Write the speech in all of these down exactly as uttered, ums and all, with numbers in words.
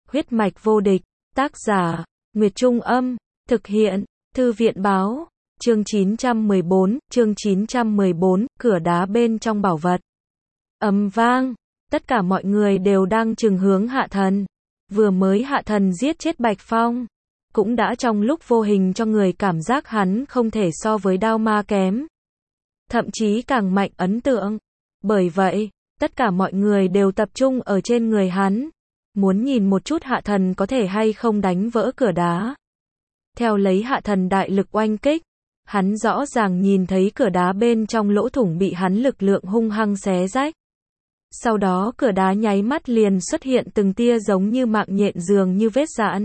Huyết mạch vô địch, tác giả, Nguyệt Trung Âm, thực hiện, Thư viện Báo, chương chín trăm mười bốn, chương chín trăm mười bốn, cửa đá bên trong bảo vật. Ầm vang, tất cả mọi người đều đang chừng hướng Hạ Thần. Vừa mới Hạ Thần giết chết Bạch Phong, cũng đã trong lúc vô hình cho người cảm giác hắn không thể so với đao ma kém. Thậm chí càng mạnh ấn tượng. Bởi vậy, tất cả mọi người đều tập trung ở trên người hắn. Muốn nhìn một chút Hạ Thần có thể hay không đánh vỡ cửa đá. Theo lấy Hạ Thần đại lực oanh kích, hắn rõ ràng nhìn thấy cửa đá bên trong lỗ thủng bị hắn lực lượng hung hăng xé rách. Sau đó cửa đá nháy mắt liền xuất hiện từng tia giống như mạng nhện dường như vết dạn.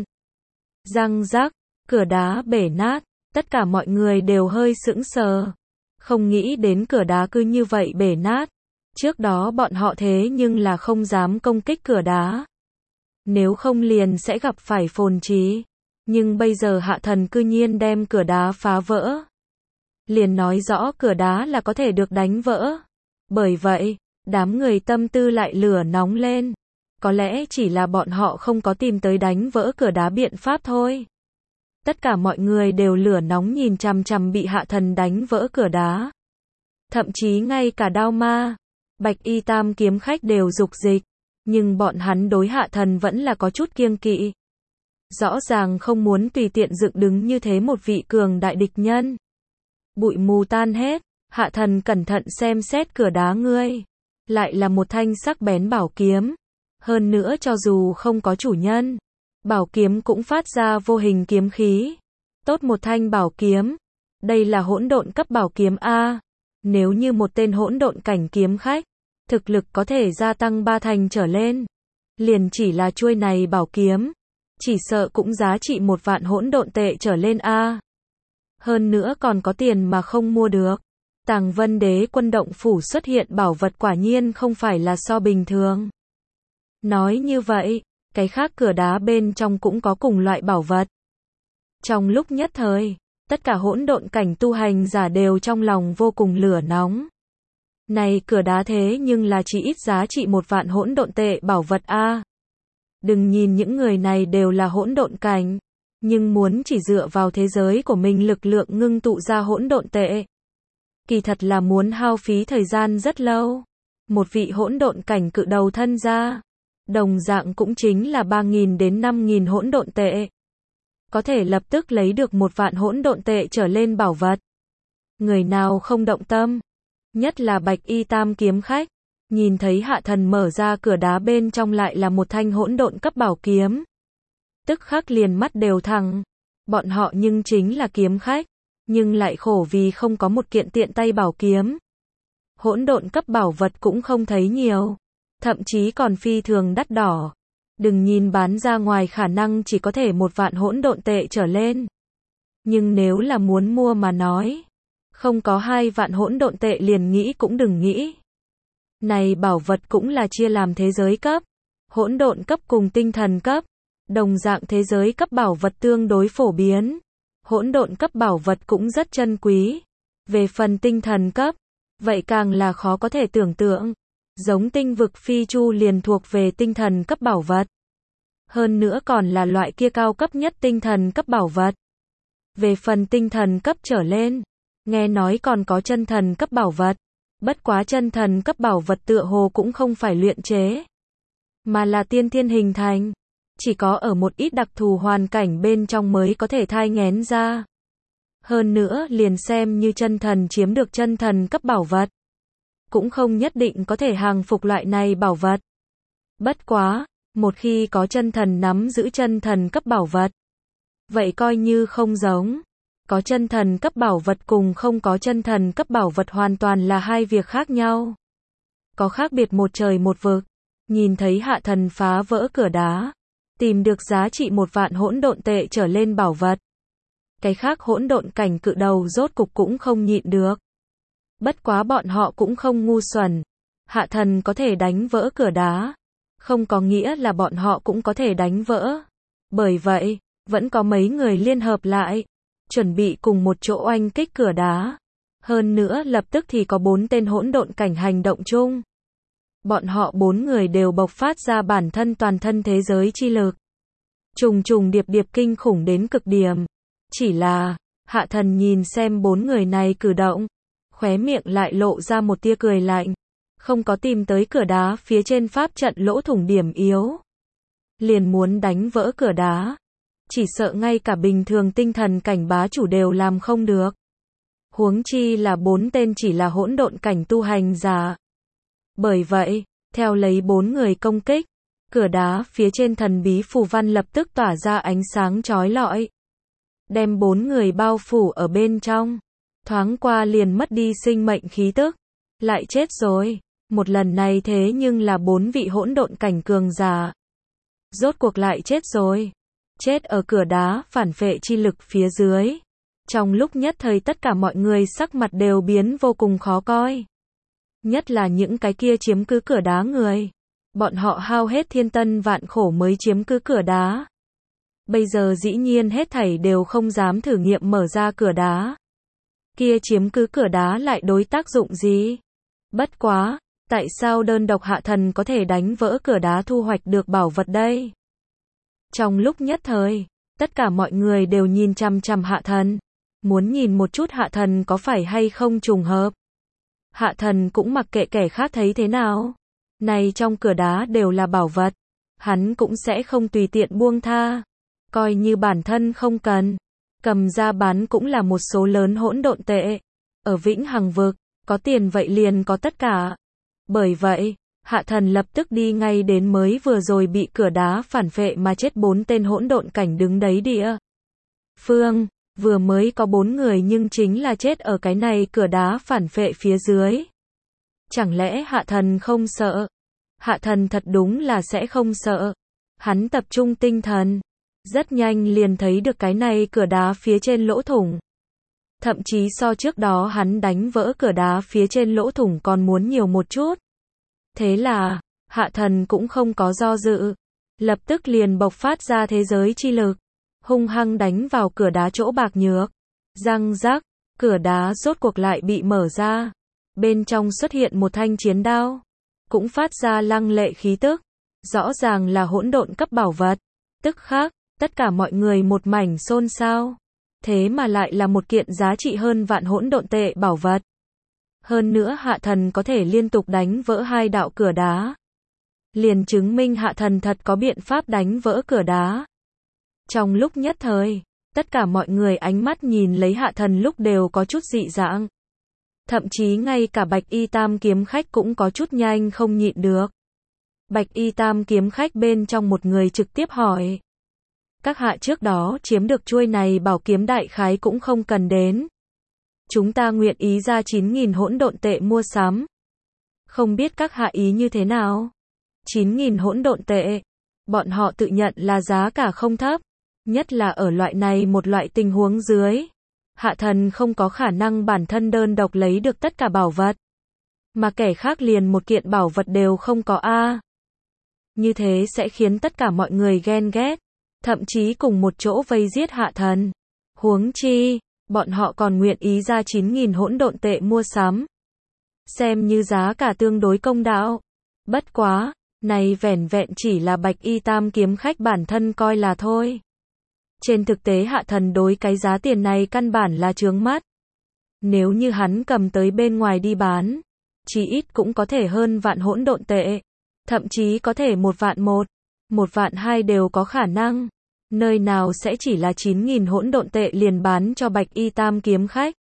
Răng rắc, cửa đá bể nát, tất cả mọi người đều hơi sững sờ. Không nghĩ đến cửa đá cứ như vậy bể nát. Trước đó bọn họ thế nhưng là không dám công kích cửa đá. Nếu không liền sẽ gặp phải phồn trí. Nhưng bây giờ Hạ Thần cư nhiên đem cửa đá phá vỡ. Liền nói rõ cửa đá là có thể được đánh vỡ. Bởi vậy, đám người tâm tư lại lửa nóng lên. Có lẽ chỉ là bọn họ không có tìm tới đánh vỡ cửa đá biện pháp thôi. Tất cả mọi người đều lửa nóng nhìn chằm chằm bị Hạ Thần đánh vỡ cửa đá. Thậm chí ngay cả Đao Ma, Bạch Y Tam kiếm khách đều dục dịch. Nhưng bọn hắn đối Hạ Thần vẫn là có chút kiêng kỵ. Rõ ràng không muốn tùy tiện dựng đứng như thế một vị cường đại địch nhân. Bụi mù tan hết, Hạ Thần cẩn thận xem xét cửa đá ngươi. Lại là một thanh sắc bén bảo kiếm. Hơn nữa cho dù không có chủ nhân, bảo kiếm cũng phát ra vô hình kiếm khí. Tốt một thanh bảo kiếm. Đây là hỗn độn cấp bảo kiếm A. Nếu như một tên hỗn độn cảnh kiếm khách, thực lực có thể gia tăng ba thành trở lên. Liền chỉ là chuôi này bảo kiếm, chỉ sợ cũng giá trị một vạn hỗn độn tệ trở lên A. Hơn nữa còn có tiền mà không mua được. Tàng Vân Đế quân động phủ xuất hiện bảo vật quả nhiên không phải là so bình thường. Nói như vậy, cái khác cửa đá bên trong cũng có cùng loại bảo vật. Trong lúc nhất thời, tất cả hỗn độn cảnh tu hành giả đều trong lòng vô cùng lửa nóng. Này cửa đá thế nhưng là chỉ ít giá trị một vạn hỗn độn tệ bảo vật A. Đừng nhìn những người này đều là hỗn độn cảnh, nhưng muốn chỉ dựa vào thế giới của mình lực lượng ngưng tụ ra hỗn độn tệ. Kỳ thật là muốn hao phí thời gian rất lâu. Một vị hỗn độn cảnh cự đầu thân ra, đồng dạng cũng chính là ba nghìn đến năm nghìn hỗn độn tệ. Có thể lập tức lấy được một vạn hỗn độn tệ trở lên bảo vật. Người nào không động tâm? Nhất là Bạch Y Tam kiếm khách, nhìn thấy Hạ Thần mở ra cửa đá bên trong lại là một thanh hỗn độn cấp bảo kiếm. Tức khắc liền mắt đều thẳng. Bọn họ nhưng chính là kiếm khách, nhưng lại khổ vì không có một kiện tiện tay bảo kiếm. Hỗn độn cấp bảo vật cũng không thấy nhiều, thậm chí còn phi thường đắt đỏ. Đừng nhìn bán ra ngoài khả năng chỉ có thể một vạn hỗn độn tệ trở lên. Nhưng nếu là muốn mua mà nói, không có hai vạn hỗn độn tệ liền nghĩ cũng đừng nghĩ. Này bảo vật cũng là chia làm thế giới cấp, hỗn độn cấp cùng tinh thần cấp. Đồng dạng thế giới cấp bảo vật tương đối phổ biến. Hỗn độn cấp bảo vật cũng rất chân quý. Về phần tinh thần cấp, vậy càng là khó có thể tưởng tượng. Giống tinh vực phi chu liền thuộc về tinh thần cấp bảo vật. Hơn nữa còn là loại kia cao cấp nhất tinh thần cấp bảo vật. Về phần tinh thần cấp trở lên, nghe nói còn có chân thần cấp bảo vật. Bất quá chân thần cấp bảo vật tựa hồ cũng không phải luyện chế, mà là tiên thiên hình thành. Chỉ có ở một ít đặc thù hoàn cảnh bên trong mới có thể thai nghén ra. Hơn nữa liền xem như chân thần chiếm được chân thần cấp bảo vật, cũng không nhất định có thể hàng phục loại này bảo vật. Bất quá, một khi có chân thần nắm giữ chân thần cấp bảo vật, vậy coi như không giống. Có chân thần cấp bảo vật cùng không có chân thần cấp bảo vật hoàn toàn là hai việc khác nhau. Có khác biệt một trời một vực. Nhìn thấy Hạ Thần phá vỡ cửa đá, tìm được giá trị một vạn hỗn độn tệ trở lên bảo vật. Cái khác hỗn độn cảnh cự đầu rốt cục cũng không nhịn được. Bất quá bọn họ cũng không ngu xuẩn. Hạ Thần có thể đánh vỡ cửa đá, không có nghĩa là bọn họ cũng có thể đánh vỡ. Bởi vậy, vẫn có mấy người liên hợp lại, chuẩn bị cùng một chỗ oanh kích cửa đá. Hơn nữa lập tức thì có bốn tên hỗn độn cảnh hành động chung. Bọn họ bốn người đều bộc phát ra bản thân toàn thân thế giới chi lực. Trùng trùng điệp điệp kinh khủng đến cực điểm. Chỉ là, Hạ Thần nhìn xem bốn người này cử động, khóe miệng lại lộ ra một tia cười lạnh. Không có tìm tới cửa đá phía trên pháp trận lỗ thủng điểm yếu. Liền muốn đánh vỡ cửa đá. Chỉ sợ ngay cả bình thường tinh thần cảnh bá chủ đều làm không được. Huống chi là bốn tên chỉ là hỗn độn cảnh tu hành giả. Bởi vậy, theo lấy bốn người công kích, cửa đá phía trên thần bí phù văn lập tức tỏa ra ánh sáng chói lọi. Đem bốn người bao phủ ở bên trong. Thoáng qua liền mất đi sinh mệnh khí tức. Lại chết rồi. Một lần này thế nhưng là bốn vị hỗn độn cảnh cường giả. Rốt cuộc lại chết rồi. Chết ở cửa đá phản phệ chi lực phía dưới. Trong lúc nhất thời tất cả mọi người sắc mặt đều biến vô cùng khó coi. Nhất là những cái kia chiếm cứ cửa đá người. Bọn họ hao hết thiên tân vạn khổ mới chiếm cứ cửa đá. Bây giờ dĩ nhiên hết thảy đều không dám thử nghiệm mở ra cửa đá. Kia chiếm cứ cửa đá lại đối tác dụng gì? Bất quá, tại sao đơn độc Hạ Thần có thể đánh vỡ cửa đá thu hoạch được bảo vật đây? Trong lúc nhất thời, tất cả mọi người đều nhìn chằm chằm Hạ Thần, muốn nhìn một chút Hạ Thần có phải hay không trùng hợp. Hạ Thần cũng mặc kệ kẻ khác thấy thế nào. Này trong cửa đá đều là bảo vật, hắn cũng sẽ không tùy tiện buông tha. Coi như bản thân không cần, cầm ra bán cũng là một số lớn hỗn độn tệ. Ở Vĩnh Hằng vực, có tiền vậy liền có tất cả. Bởi vậy, Hạ Thần lập tức đi ngay đến mới vừa rồi bị cửa đá phản phệ mà chết bốn tên hỗn độn cảnh đứng đấy địa phương, vừa mới có bốn người nhưng chính là chết ở cái này cửa đá phản phệ phía dưới. Chẳng lẽ Hạ Thần không sợ? Hạ Thần thật đúng là sẽ không sợ. Hắn tập trung tinh thần, rất nhanh liền thấy được cái này cửa đá phía trên lỗ thủng. Thậm chí so trước đó hắn đánh vỡ cửa đá phía trên lỗ thủng còn muốn nhiều một chút. Thế là, Hạ Thần cũng không có do dự. Lập tức liền bộc phát ra thế giới chi lực. Hung hăng đánh vào cửa đá chỗ bạc nhược. Răng rắc, cửa đá rốt cuộc lại bị mở ra. Bên trong xuất hiện một thanh chiến đao. Cũng phát ra lăng lệ khí tức. Rõ ràng là hỗn độn cấp bảo vật. Tức khắc, tất cả mọi người một mảnh xôn xao. Thế mà lại là một kiện giá trị hơn vạn hỗn độn tệ bảo vật. Hơn nữa Hạ Thần có thể liên tục đánh vỡ hai đạo cửa đá. Liền chứng minh Hạ Thần thật có biện pháp đánh vỡ cửa đá. Trong lúc nhất thời, tất cả mọi người ánh mắt nhìn lấy Hạ Thần lúc đều có chút dị dạng. Thậm chí ngay cả Bạch Y Tam kiếm khách cũng có chút nhanh không nhịn được. Bạch Y Tam kiếm khách bên trong một người trực tiếp hỏi. Các hạ trước đó chiếm được chuôi này bảo kiếm đại khái cũng không cần đến. Chúng ta nguyện ý ra chín nghìn hỗn độn tệ mua sắm. Không biết các hạ ý như thế nào? chín nghìn hỗn độn tệ. Bọn họ tự nhận là giá cả không thấp. Nhất là ở loại này một loại tình huống dưới. Hạ Thần không có khả năng bản thân đơn độc lấy được tất cả bảo vật. Mà kẻ khác liền một kiện bảo vật đều không có a. Như thế sẽ khiến tất cả mọi người ghen ghét. Thậm chí cùng một chỗ vây giết Hạ Thần. Huống chi, bọn họ còn nguyện ý ra chín nghìn hỗn độn tệ mua sắm. Xem như giá cả tương đối công đạo. Bất quá, này vẻn vẹn chỉ là Bạch Y Tam kiếm khách bản thân coi là thôi. Trên thực tế Hạ Thần đối cái giá tiền này căn bản là chướng mắt. Nếu như hắn cầm tới bên ngoài đi bán, chí ít cũng có thể hơn vạn hỗn độn tệ. Thậm chí có thể một vạn một, một vạn hai đều có khả năng. Nơi nào sẽ chỉ là chín nghìn hỗn độn tệ liền bán cho Bạch Y Tam kiếm khách.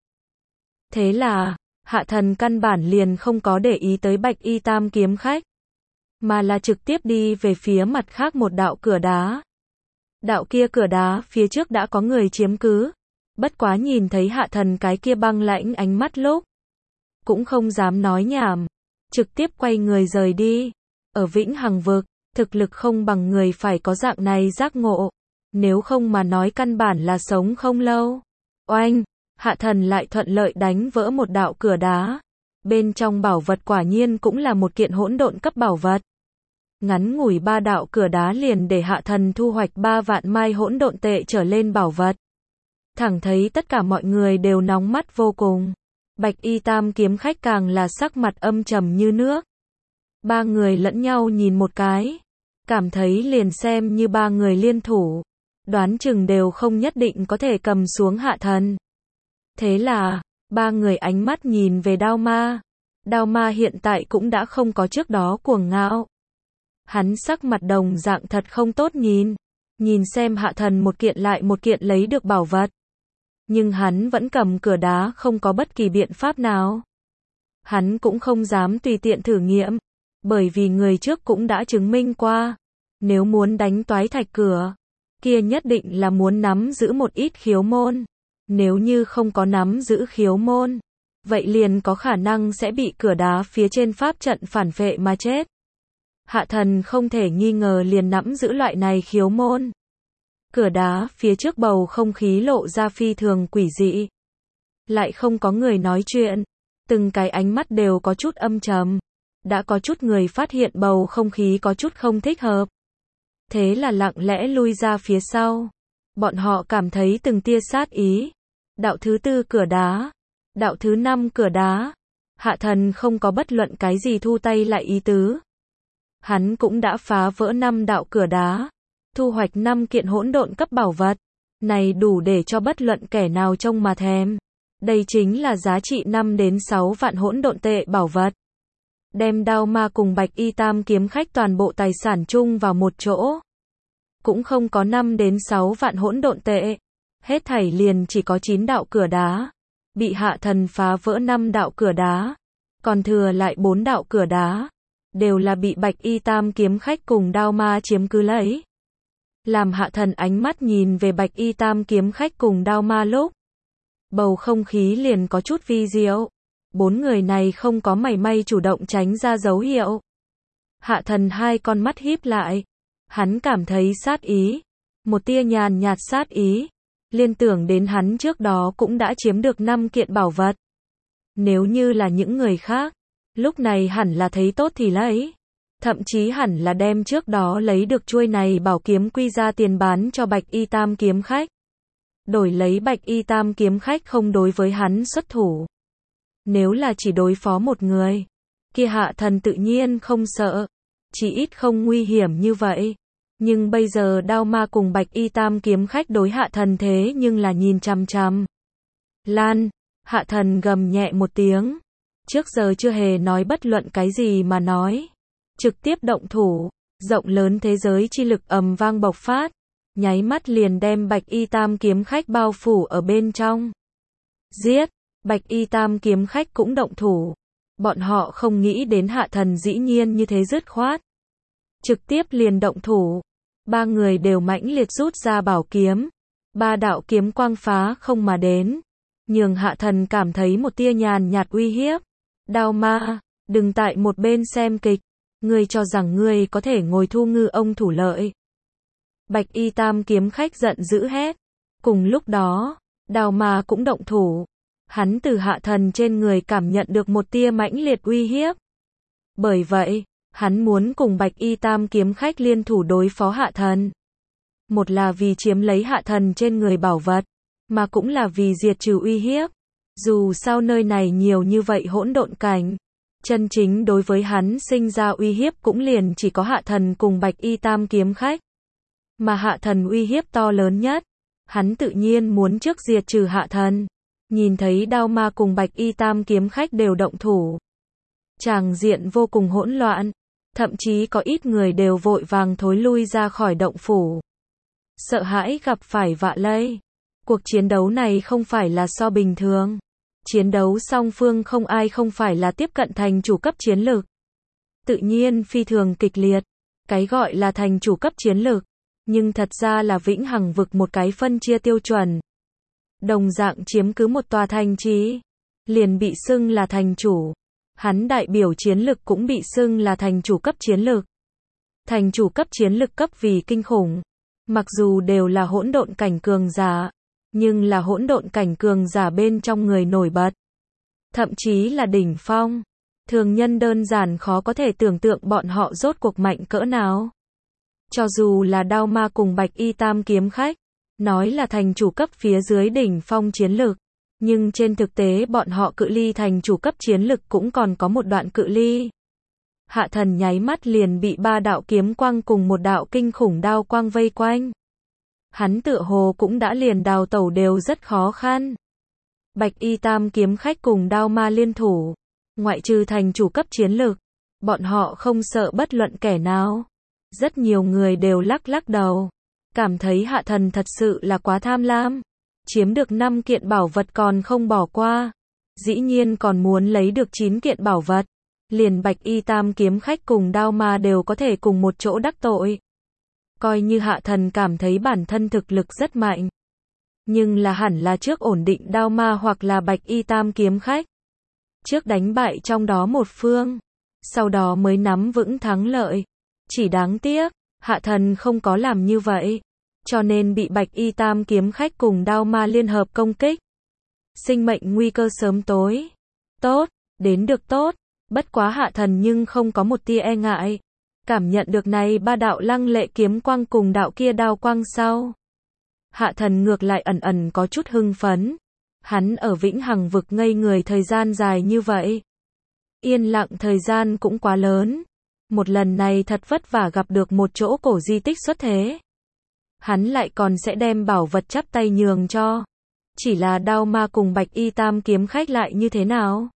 Thế là, Hạ Thần căn bản liền không có để ý tới Bạch Y Tam kiếm khách. Mà là trực tiếp đi về phía mặt khác một đạo cửa đá. Đạo kia cửa đá phía trước đã có người chiếm cứ. Bất quá nhìn thấy Hạ Thần cái kia băng lãnh ánh mắt lúc. Cũng không dám nói nhảm. Trực tiếp quay người rời đi. Ở Vĩnh Hằng vực, thực lực không bằng người phải có dạng này giác ngộ. Nếu không mà nói căn bản là sống không lâu. Oanh, Hạ Thần lại thuận lợi đánh vỡ một đạo cửa đá. Bên trong bảo vật quả nhiên cũng là một kiện hỗn độn cấp bảo vật. Ngắn ngủi ba đạo cửa đá liền để Hạ Thần thu hoạch ba vạn mai hỗn độn tệ trở lên bảo vật. Thẳng thấy tất cả mọi người đều nóng mắt vô cùng. Bạch Y Tam kiếm khách càng là sắc mặt âm trầm như nước. Ba người lẫn nhau nhìn một cái. cảm thấy liền xem như ba người liên thủ, đoán chừng đều không nhất định có thể cầm xuống Hạ Thần. Thế là, ba người ánh mắt nhìn về Đao Ma. Đao Ma hiện tại cũng đã không có trước đó cuồng ngạo. Hắn sắc mặt đồng dạng thật không tốt nhìn, nhìn xem Hạ Thần một kiện lại một kiện lấy được bảo vật. Nhưng hắn vẫn cầm cửa đá không có bất kỳ biện pháp nào. Hắn cũng không dám tùy tiện thử nghiệm, bởi vì người trước cũng đã chứng minh qua, nếu muốn đánh toái thạch cửa, kia nhất định là muốn nắm giữ một ít khiếu môn. Nếu như không có nắm giữ khiếu môn, vậy liền có khả năng sẽ bị cửa đá phía trên pháp trận phản phệ mà chết. Hạ Thần không thể nghi ngờ liền nắm giữ loại này khiếu môn. Cửa đá phía trước bầu không khí lộ ra phi thường quỷ dị. Lại không có người nói chuyện, từng cái ánh mắt đều có chút âm trầm. Đã có chút người phát hiện bầu không khí có chút không thích hợp. Thế là lặng lẽ lui ra phía sau. Bọn họ cảm thấy từng tia sát ý. Đạo thứ tư cửa đá. Đạo thứ năm cửa đá. Hạ Thần không có bất luận cái gì thu tay lại ý tứ. Hắn cũng đã phá vỡ năm đạo cửa đá. Thu hoạch năm kiện hỗn độn cấp bảo vật. Này đủ để cho bất luận kẻ nào trông mà thèm. Đây chính là giá trị năm đến sáu vạn hỗn độn tệ bảo vật. Đem Đao Ma cùng Bạch Y Tam kiếm khách toàn bộ tài sản chung vào một chỗ. Cũng không có năm đến sáu vạn hỗn độn tệ. Hết thảy liền chỉ có chín đạo cửa đá. Bị Hạ Thần phá vỡ năm đạo cửa đá. Còn thừa lại bốn đạo cửa đá. Đều là bị Bạch Y Tam kiếm khách cùng Đao Ma chiếm cứ lấy. Làm Hạ Thần ánh mắt nhìn về Bạch Y Tam kiếm khách cùng Đao Ma lúc. Bầu không khí liền có chút vi diệu. Bốn người này không có mảy may chủ động tránh ra dấu hiệu. Hạ Thần hai con mắt híp lại. Hắn cảm thấy sát ý. Một tia nhàn nhạt sát ý. Liên tưởng đến hắn trước đó cũng đã chiếm được năm kiện bảo vật. Nếu như là những người khác, lúc này hẳn là thấy tốt thì lấy. Thậm chí hẳn là đem trước đó lấy được chuôi này bảo kiếm quy ra tiền bán cho Bạch Y Tam kiếm khách. Đổi lấy Bạch Y Tam kiếm khách không đối với hắn xuất thủ. Nếu là chỉ đối phó một người, kia Hạ Thần tự nhiên không sợ, chỉ ít không nguy hiểm như vậy. Nhưng bây giờ Đao Ma cùng Bạch Y Tam kiếm khách đối Hạ Thần thế nhưng là nhìn chằm chằm. Lan, Hạ Thần gầm nhẹ một tiếng. Trước giờ chưa hề nói bất luận cái gì mà nói. Trực tiếp động thủ, rộng lớn thế giới chi lực ầm vang bộc phát. Nháy mắt liền đem Bạch Y Tam kiếm khách bao phủ ở bên trong. Giết, Bạch Y Tam kiếm khách cũng động thủ. Bọn họ không nghĩ đến Hạ Thần dĩ nhiên như thế dứt khoát. Trực tiếp liền động thủ. Ba người đều mãnh liệt rút ra bảo kiếm. Ba đạo kiếm quang phá không mà đến. Nhường Hạ Thần cảm thấy một tia nhàn nhạt uy hiếp. Đao Ma, đừng tại một bên xem kịch. Ngươi cho rằng ngươi có thể ngồi thu ngư ông thủ lợi. Bạch Y Tam kiếm khách giận dữ hét. Cùng lúc đó, Đao Ma cũng động thủ. Hắn từ Hạ Thần trên người cảm nhận được một tia mãnh liệt uy hiếp. Bởi vậy, hắn muốn cùng Bạch Y Tam kiếm khách liên thủ đối phó Hạ Thần. Một là vì chiếm lấy Hạ Thần trên người bảo vật, mà cũng là vì diệt trừ uy hiếp. Dù sao nơi này nhiều như vậy hỗn độn cảnh, chân chính đối với hắn sinh ra uy hiếp cũng liền chỉ có Hạ Thần cùng Bạch Y Tam kiếm khách. Mà Hạ Thần uy hiếp to lớn nhất, hắn tự nhiên muốn trước diệt trừ Hạ Thần. Nhìn thấy Đao Ma cùng Bạch Y Tam kiếm khách đều động thủ. Tràng diện vô cùng hỗn loạn, thậm chí có ít người đều vội vàng thối lui ra khỏi động phủ. Sợ hãi gặp phải vạ lây. Cuộc chiến đấu này không phải là so bình thường. Chiến đấu song phương không ai không phải là tiếp cận thành chủ cấp chiến lược. Tự nhiên phi thường kịch liệt. Cái gọi là thành chủ cấp chiến lược, nhưng thật ra là vĩnh hằng vực một cái phân chia tiêu chuẩn. Đồng dạng chiếm cứ một tòa thành trì, liền bị xưng là thành chủ. Hắn đại biểu chiến lực cũng bị xưng là thành chủ cấp chiến lực. Thành chủ cấp chiến lực cấp vì kinh khủng. Mặc dù đều là hỗn độn cảnh cường giả, nhưng là hỗn độn cảnh cường giả bên trong người nổi bật. Thậm chí là đỉnh phong. Thường nhân đơn giản khó có thể tưởng tượng bọn họ rốt cuộc mạnh cỡ nào. Cho dù là Đao Ma cùng Bạch Y Tam kiếm khách, nói là thành chủ cấp phía dưới đỉnh phong chiến lực, nhưng trên thực tế bọn họ cự ly thành chủ cấp chiến lực cũng còn có một đoạn cự ly. Hạ Thần nháy mắt liền bị ba đạo kiếm quang cùng một đạo kinh khủng đao quang vây quanh. Hắn tựa hồ cũng đã liền đào tẩu đều rất khó khăn. Bạch y tam kiếm khách cùng đao ma liên thủ, ngoại trừ thành chủ cấp chiến lực, bọn họ không sợ bất luận kẻ nào. Rất nhiều người đều lắc lắc đầu, cảm thấy Hạ Thần thật sự là quá tham lam, chiếm được năm kiện bảo vật còn không bỏ qua, dĩ nhiên còn muốn lấy được chín kiện bảo vật, liền Bạch y tam kiếm khách cùng đao ma đều có thể cùng một chỗ đắc tội. Coi như Hạ Thần cảm thấy bản thân thực lực rất mạnh, nhưng là hẳn là trước ổn định đao ma hoặc là Bạch y tam kiếm khách, trước đánh bại trong đó một phương, sau đó mới nắm vững thắng lợi. Chỉ đáng tiếc, Hạ Thần không có làm như vậy, cho nên bị Bạch y tam kiếm khách cùng đao ma liên hợp công kích. Sinh mệnh nguy cơ sớm tối. Tốt, đến được tốt, bất quá Hạ Thần nhưng không có một tia e ngại. Cảm nhận được này ba đạo lăng lệ kiếm quang cùng đạo kia đao quang sau, Hạ Thần ngược lại ẩn ẩn có chút hưng phấn. Hắn ở Vĩnh Hằng vực ngây người thời gian dài như vậy, yên lặng thời gian cũng quá lớn. Một lần này thật vất vả gặp được một chỗ cổ di tích xuất thế, hắn lại còn sẽ đem bảo vật chắp tay nhường cho. Chỉ là đao ma cùng Bạch y tam kiếm khách lại như thế nào?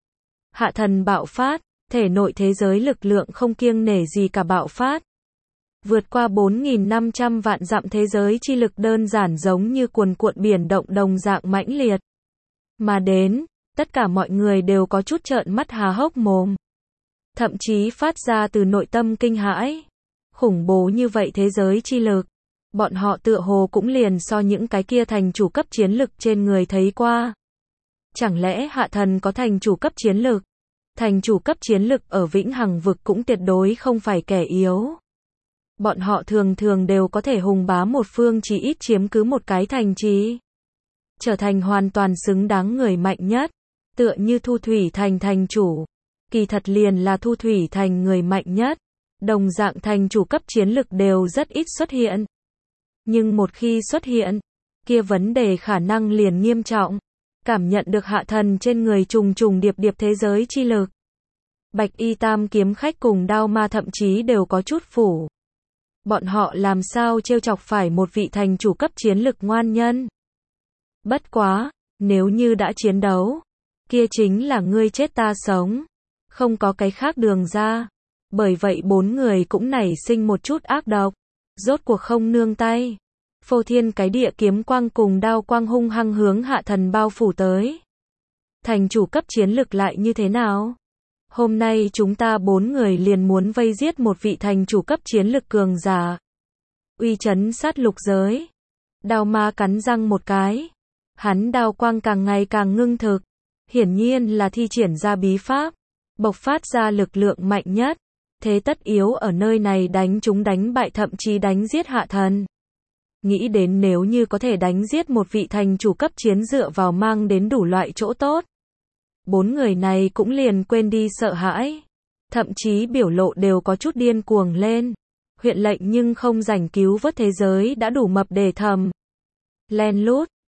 Hạ Thần bạo phát, thể nội thế giới lực lượng không kiêng nể gì cả bạo phát. Vượt qua bốn nghìn năm trăm vạn dặm thế giới chi lực đơn giản giống như cuồn cuộn biển động đồng dạng mãnh liệt. Mà đến, tất cả mọi người đều có chút trợn mắt há hốc mồm. Thậm chí phát ra từ nội tâm kinh hãi. Khủng bố như vậy thế giới chi lực, bọn họ tựa hồ cũng liền so những cái kia thành chủ cấp chiến lực trên người thấy qua. Chẳng lẽ Hạ Thần có thành chủ cấp chiến lực? Thành chủ cấp chiến lực ở Vĩnh Hằng vực cũng tuyệt đối không phải kẻ yếu. Bọn họ thường thường đều có thể hùng bá một phương, chỉ ít chiếm cứ một cái thành trì, trở thành hoàn toàn xứng đáng người mạnh nhất. Tựa như Thu Thủy Thành thành chủ, kỳ thật liền là Thu Thủy Thành người mạnh nhất. Đồng dạng thành chủ cấp chiến lực đều rất ít xuất hiện. Nhưng một khi xuất hiện, kia vấn đề khả năng liền nghiêm trọng. Cảm nhận được Hạ Thần trên người trùng trùng điệp điệp thế giới chi lực, Bạch y tam kiếm khách cùng đao ma thậm chí đều có chút phủ. Bọn họ làm sao trêu chọc phải một vị thành chủ cấp chiến lực ngoan nhân. Bất quá, nếu như đã chiến đấu, kia chính là ngươi chết ta sống, không có cái khác đường ra. Bởi vậy bốn người cũng nảy sinh một chút ác độc, rốt cuộc không nương tay. Phô thiên cái địa kiếm quang cùng đao quang hung hăng hướng Hạ Thần bao phủ tới. Thành chủ cấp chiến lực lại như thế nào? Hôm nay chúng ta bốn người liền muốn vây giết một vị thành chủ cấp chiến lực cường giả, uy chấn sát lục giới. Đao ma cắn răng một cái, hắn đao quang càng ngày càng ngưng thực, hiển nhiên là thi triển ra bí pháp, bộc phát ra lực lượng mạnh nhất. Thế tất yếu ở nơi này đánh chúng đánh bại, thậm chí đánh giết Hạ Thần. Nghĩ đến nếu như có thể đánh giết một vị thành chủ cấp chiến dựa vào mang đến đủ loại chỗ tốt, bốn người này cũng liền quên đi sợ hãi, thậm chí biểu lộ đều có chút điên cuồng lên. Huyện lệnh nhưng không rảnh cứu vớt thế giới đã đủ mập để thầm len lút,